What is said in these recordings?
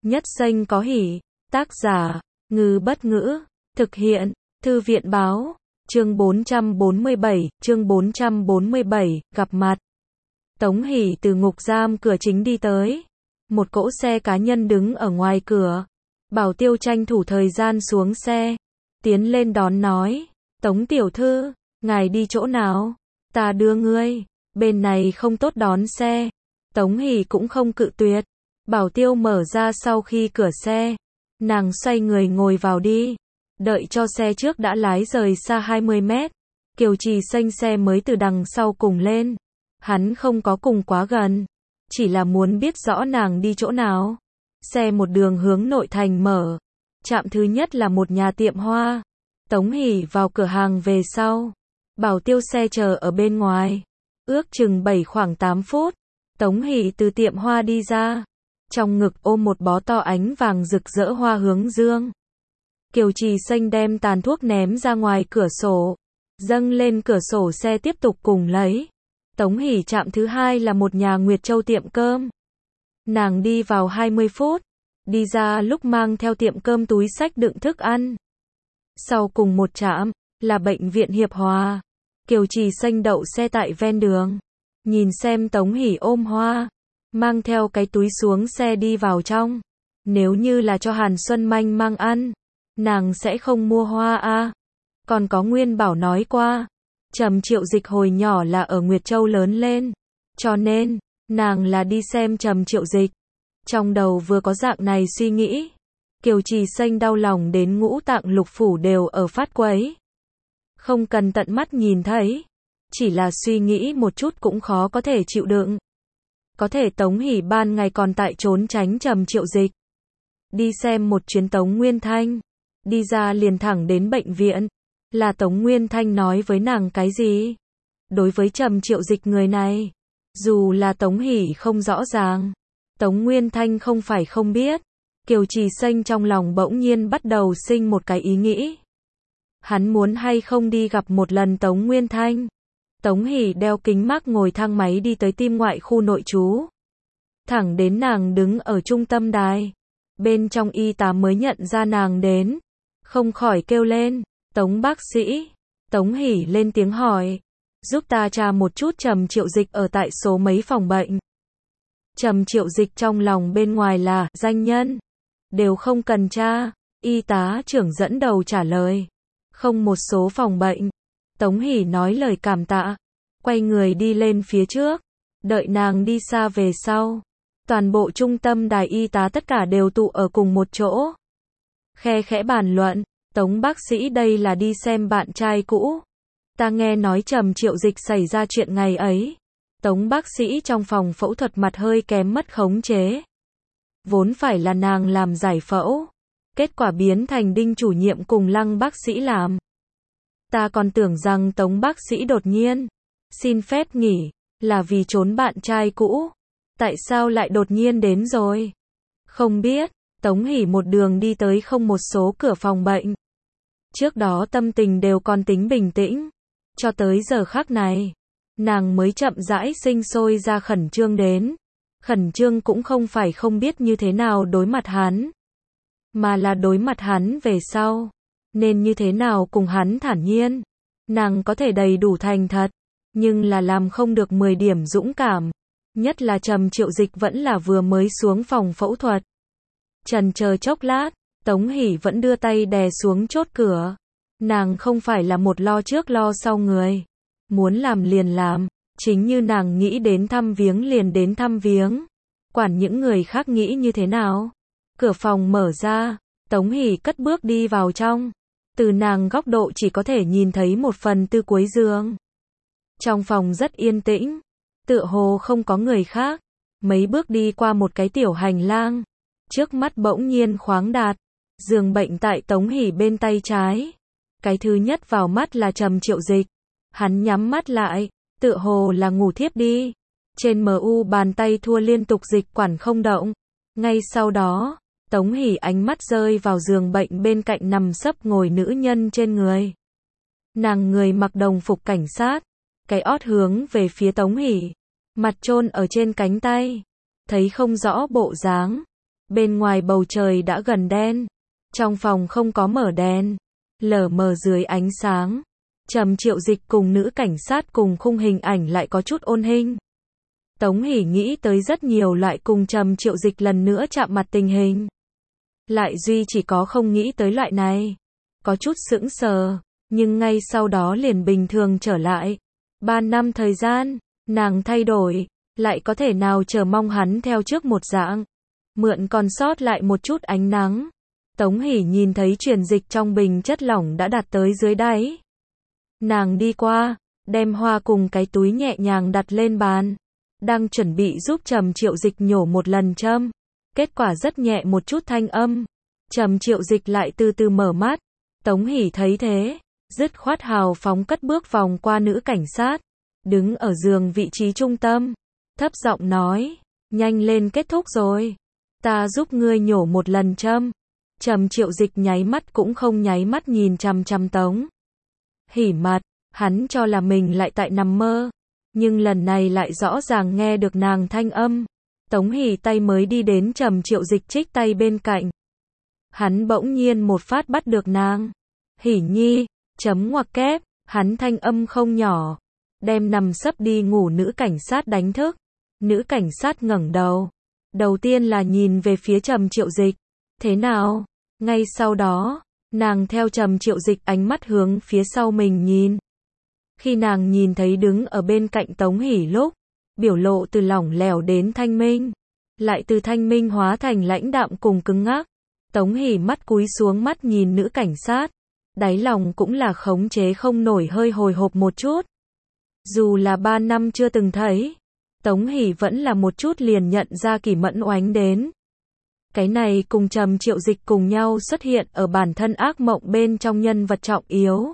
Nhất xanh có hỉ. Tác giả, Ngư Bất Ngữ. Thực hiện, Thư viện Báo. Chương 447, gặp mặt. Tống Hỷ từ ngục giam cửa chính đi tới. Một cỗ xe cá nhân đứng ở ngoài cửa. Bảo Tiêu tranh thủ thời gian xuống xe. Tiến lên đón nói. Tống tiểu thư, ngài đi chỗ nào? Ta đưa ngươi. Bên này không tốt đón xe. Tống Hỷ cũng không cự tuyệt. Bảo Tiêu mở ra sau khi cửa xe. Nàng xoay người ngồi vào đi. Đợi cho xe trước đã lái rời xa 20 mét. Kiều Trì xanh xe mới từ đằng sau cùng lên. Hắn không có cùng quá gần. Chỉ là muốn biết rõ nàng đi chỗ nào. Xe một đường hướng nội thành mở. Trạm thứ nhất là một nhà tiệm hoa. Tống Hỷ vào cửa hàng về sau. Bảo Tiêu xe chờ ở bên ngoài. Ước chừng khoảng 8 phút. Tống Hỷ từ tiệm hoa đi ra. Trong ngực ôm một bó to ánh vàng rực rỡ hoa hướng dương. Kiều Trì xanh đem tàn thuốc ném ra ngoài cửa sổ. Dâng lên cửa sổ xe tiếp tục cùng lấy. Tống Hỷ trạm thứ hai là một nhà Nguyệt Châu tiệm cơm. Nàng đi vào 20 phút. Đi ra lúc mang theo tiệm cơm túi xách đựng thức ăn. Sau cùng một trạm là bệnh viện Hiệp Hòa. Kiều Trì xanh đậu xe tại ven đường. Nhìn xem Tống Hỷ ôm hoa. Mang theo cái túi xuống xe đi vào trong. Nếu như là cho Hàn Xuân Manh mang ăn. Nàng sẽ không mua hoa a. Còn có Nguyên Bảo nói qua. Trầm Triệu Dịch hồi nhỏ là ở Nguyệt Châu lớn lên. Cho nên, nàng là đi xem Trầm Triệu Dịch. Trong đầu vừa có dạng này suy nghĩ. Kiều Trì xanh đau lòng đến ngũ tạng lục phủ đều ở phát quấy. Không cần tận mắt nhìn thấy. Chỉ là suy nghĩ một chút cũng khó có thể chịu đựng. Có thể Tống Hỷ ban ngày còn tại trốn tránh Trầm Triệu Dịch. Đi xem một chuyến Tống Nguyên Thanh. Đi ra liền thẳng đến bệnh viện. Là Tống Nguyên Thanh nói với nàng cái gì? Đối với Trầm Triệu Dịch người này. Dù là Tống Hỷ không rõ ràng. Tống Nguyên Thanh không phải không biết. Kiều Trì xanh trong lòng bỗng nhiên bắt đầu sinh một cái ý nghĩ. Hắn muốn hay không đi gặp một lần Tống Nguyên Thanh. Tống Hỷ đeo kính mác ngồi thang máy đi tới tim ngoại khu nội trú. Thẳng đến nàng đứng ở trung tâm đài. Bên trong y tá mới nhận ra nàng đến. Không khỏi kêu lên. Tống bác sĩ. Tống Hỷ lên tiếng hỏi. Giúp ta tra một chút Trầm Triệu Dịch ở tại số mấy phòng bệnh. Trầm Triệu Dịch trong lòng bên ngoài là danh nhân. Đều không cần tra. Y tá trưởng dẫn đầu trả lời. Không một số phòng bệnh. Tống Hỷ nói lời cảm tạ. Quay người đi lên phía trước. Đợi nàng đi xa về sau. Toàn bộ trung tâm đài y tá tất cả đều tụ ở cùng một chỗ. Khe khẽ bàn luận. Tống bác sĩ đây là đi xem bạn trai cũ. Ta nghe nói Trầm Triệu Dịch xảy ra chuyện ngày ấy. Tống bác sĩ trong phòng phẫu thuật mặt hơi kém mất khống chế. Vốn phải là nàng làm giải phẫu. Kết quả biến thành Đinh chủ nhiệm cùng Lăng bác sĩ làm. Ta còn tưởng rằng Tống bác sĩ đột nhiên xin phép nghỉ là vì trốn bạn trai cũ. Tại sao lại đột nhiên đến rồi? Không biết. Tống Hỷ một đường đi tới không một số cửa phòng bệnh. Trước đó tâm tình đều còn tính bình tĩnh. Cho tới giờ khắc này, nàng mới chậm rãi sinh sôi ra khẩn trương đến. Khẩn trương cũng không phải không biết như thế nào đối mặt hắn. Mà là đối mặt hắn về sau. Nên như thế nào cùng hắn thản nhiên. Nàng có thể đầy đủ thành thật. Nhưng là làm không được 10 điểm dũng cảm. Nhất là Trầm Triệu Dịch vẫn là vừa mới xuống phòng phẫu thuật. Chần chờ chốc lát, Tống Hỷ vẫn đưa tay đè xuống chốt cửa. Nàng không phải là một lo trước lo sau người. Muốn làm liền làm. Chính như nàng nghĩ đến thăm viếng liền đến thăm viếng. Quản những người khác nghĩ như thế nào. Cửa phòng mở ra. Tống Hỷ cất bước đi vào trong. Từ nàng góc độ chỉ có thể nhìn thấy 1/4 cuối giường. Trong phòng rất yên tĩnh. Tựa hồ không có người khác. Mấy bước đi qua một cái tiểu hành lang. Trước mắt bỗng nhiên khoáng đạt. Giường bệnh tại Tống Hỷ bên tay trái. Cái thứ nhất vào mắt là Trầm Triệu Dịch. Hắn nhắm mắt lại. Tựa hồ là ngủ thiếp đi. Trên MU bàn tay thua liên tục dịch quản không động. Ngay sau đó, Tống Hỷ ánh mắt rơi vào giường bệnh bên cạnh nằm sấp ngồi nữ nhân trên người. Nàng người mặc đồng phục cảnh sát. Cái ót hướng về phía Tống Hỷ. Mặt chôn ở trên cánh tay. Thấy không rõ bộ dáng. Bên ngoài bầu trời đã gần đen. Trong phòng không có mở đèn. Lờ mờ dưới ánh sáng. Trầm Triệu Dịch cùng nữ cảnh sát cùng khung hình ảnh lại có chút ôn hình. Tống Hỷ nghĩ tới rất nhiều loại cùng Trầm Triệu Dịch lần nữa chạm mặt tình hình. Lại duy chỉ có không nghĩ tới loại này. Có chút sững sờ, nhưng ngay sau đó liền bình thường trở lại. 3 năm thời gian, nàng thay đổi, lại có thể nào chờ mong hắn theo trước một dạng. Mượn còn sót lại một chút ánh nắng. Tống Hỷ nhìn thấy truyền dịch trong bình chất lỏng đã đạt tới dưới đáy. Nàng đi qua, đem hoa cùng cái túi nhẹ nhàng đặt lên bàn. Đang chuẩn bị giúp Trầm Triệu Dịch nhổ một lần châm. Kết quả rất nhẹ một chút thanh âm. Trầm Triệu Dịch lại từ từ mở mắt. Tống Hỷ thấy thế, dứt khoát hào phóng cất bước vòng qua nữ cảnh sát. Đứng ở giường vị trí trung tâm. Thấp giọng nói, nhanh lên kết thúc rồi. Ta giúp ngươi nhổ một lần châm. Trầm Triệu Dịch nháy mắt cũng không nháy mắt nhìn chằm chằm Tống Hỷ mặt. Hắn cho là mình lại tại nằm mơ. Nhưng lần này lại rõ ràng nghe được nàng thanh âm. Tống Hỷ tay mới đi đến Trầm Triệu Dịch trích tay bên cạnh. Hắn bỗng nhiên một phát bắt được nàng. Hỷ nhi, chấm ngoặc kép, hắn thanh âm không nhỏ. Đem nằm sấp đi ngủ nữ cảnh sát đánh thức. Nữ cảnh sát ngẩng đầu. Đầu tiên là nhìn về phía Trầm Triệu Dịch. Thế nào? Ngay sau đó, nàng theo Trầm Triệu Dịch ánh mắt hướng phía sau mình nhìn. Khi nàng nhìn thấy đứng ở bên cạnh Tống Hỷ lúc, biểu lộ từ lỏng lẻo đến thanh minh, lại từ thanh minh hóa thành lãnh đạm cùng cứng ngắc. Tống Hỷ mắt cúi xuống mắt nhìn nữ cảnh sát, đáy lòng cũng là khống chế không nổi hơi hồi hộp một chút. Dù là 3 năm chưa từng thấy, Tống Hỷ vẫn là một chút liền nhận ra Kỷ Mẫn Oánh đến. Cái này cùng Trầm Triệu Dịch cùng nhau xuất hiện ở bản thân ác mộng bên trong nhân vật trọng yếu.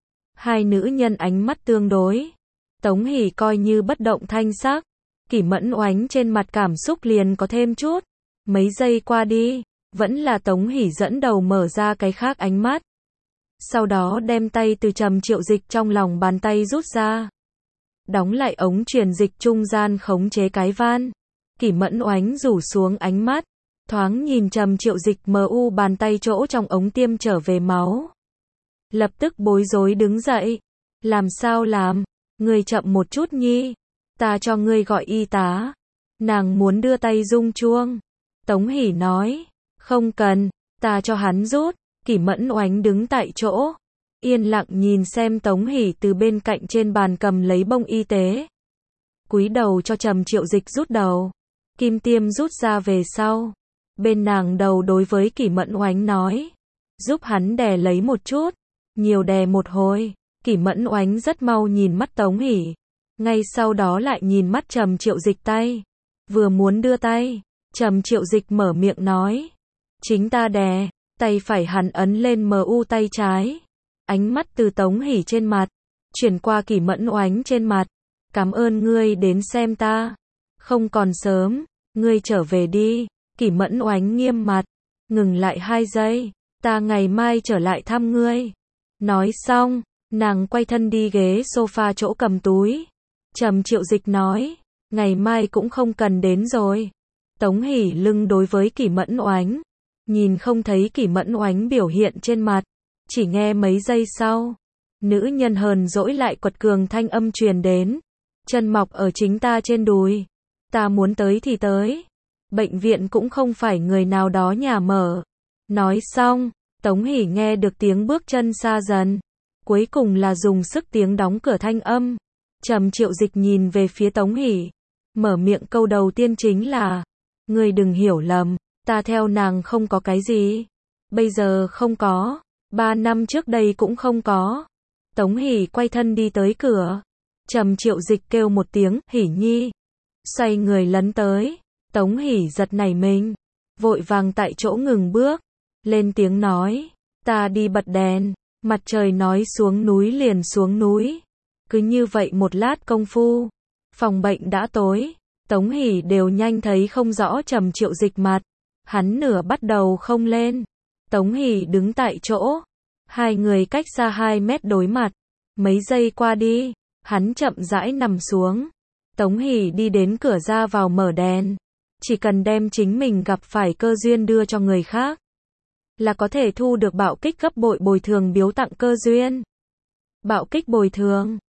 Hai nữ nhân ánh mắt tương đối. Tống Hỷ coi như bất động thanh sắc. Kỷ Mẫn Oánh trên mặt cảm xúc liền có thêm chút. Mấy giây qua đi, vẫn là Tống Hỷ dẫn đầu mở ra cái khác ánh mắt. Sau đó đem tay từ Trầm Triệu Dịch trong lòng bàn tay rút ra. Đóng lại ống truyền dịch trung gian khống chế cái van. Kỷ Mẫn Oánh rủ xuống ánh mắt. Thoáng nhìn Trầm Triệu Dịch mu bàn tay chỗ trong ống tiêm trở về máu. Lập tức bối rối đứng dậy. Làm sao làm? Ngươi chậm một chút nhi. Ta cho ngươi gọi y tá. Nàng muốn đưa tay rung chuông. Tống Hỷ nói. Không cần, ta cho hắn rút. Kỷ Mẫn Oánh đứng tại chỗ. Yên lặng nhìn xem Tống Hỷ từ bên cạnh trên bàn cầm lấy bông y tế. Cúi đầu cho Trầm Triệu Dịch rút đầu. Kim tiêm rút ra về sau. Bên nàng đầu đối với Kỷ Mẫn Oánh nói. Giúp hắn đè lấy một chút. Nhiều đè một hồi. Kỷ Mẫn Oánh rất mau nhìn mắt Tống Hỷ. Ngay sau đó lại nhìn mắt Trầm Triệu Dịch tay. Vừa muốn đưa tay. Trầm Triệu Dịch mở miệng nói. Chính ta đè. Tay phải hắn ấn lên mu tay trái. Ánh mắt từ Tống Hỷ trên mặt. Chuyển qua Kỷ Mẫn Oánh trên mặt. Cảm ơn ngươi đến xem ta. Không còn sớm. Ngươi trở về đi. Kỷ Mẫn Oánh nghiêm mặt. Ngừng lại 2 giây. Ta ngày mai trở lại thăm ngươi. Nói xong, nàng quay thân đi ghế sofa chỗ cầm túi. Trầm Triệu Dịch nói. Ngày mai cũng không cần đến rồi. Tống Hỷ lưng đối với Kỷ Mẫn Oánh. Nhìn không thấy Kỷ Mẫn Oánh biểu hiện trên mặt. Chỉ nghe mấy giây sau. Nữ nhân hờn dỗi lại quật cường thanh âm truyền đến. Chân mọc ở chính ta trên đùi. Ta muốn tới thì tới. Bệnh viện cũng không phải người nào đó nhà mở. Nói xong, Tống Hỷ nghe được tiếng bước chân xa dần. Cuối cùng là dùng sức tiếng đóng cửa thanh âm. Trầm Triệu Dịch nhìn về phía Tống Hỷ. Mở miệng câu đầu tiên chính là. Ngươi đừng hiểu lầm, ta theo nàng không có cái gì. Bây giờ không có. 3 năm trước đây cũng không có. Tống Hỷ quay thân đi tới cửa. Trầm Triệu Dịch kêu một tiếng, Hỷ nhi. Xoay người lấn tới. Tống Hỷ giật nảy mình. Vội vàng tại chỗ ngừng bước. Lên tiếng nói. Ta đi bật đèn. Mặt trời nói xuống núi liền xuống núi. Cứ như vậy một lát công phu. Phòng bệnh đã tối. Tống Hỷ đều nhanh thấy không rõ Trầm Triệu Dịch mặt. Hắn nửa bắt đầu không lên. Tống Hỷ đứng tại chỗ. Hai người cách xa 2 mét đối mặt. Mấy giây qua đi. Hắn chậm rãi nằm xuống. Tống Hỷ đi đến cửa ra vào mở đèn. Chỉ cần đem chính mình gặp phải cơ duyên đưa cho người khác, là có thể thu được bạo kích gấp bội bồi thường biếu tặng cơ duyên. Bạo kích bồi thường.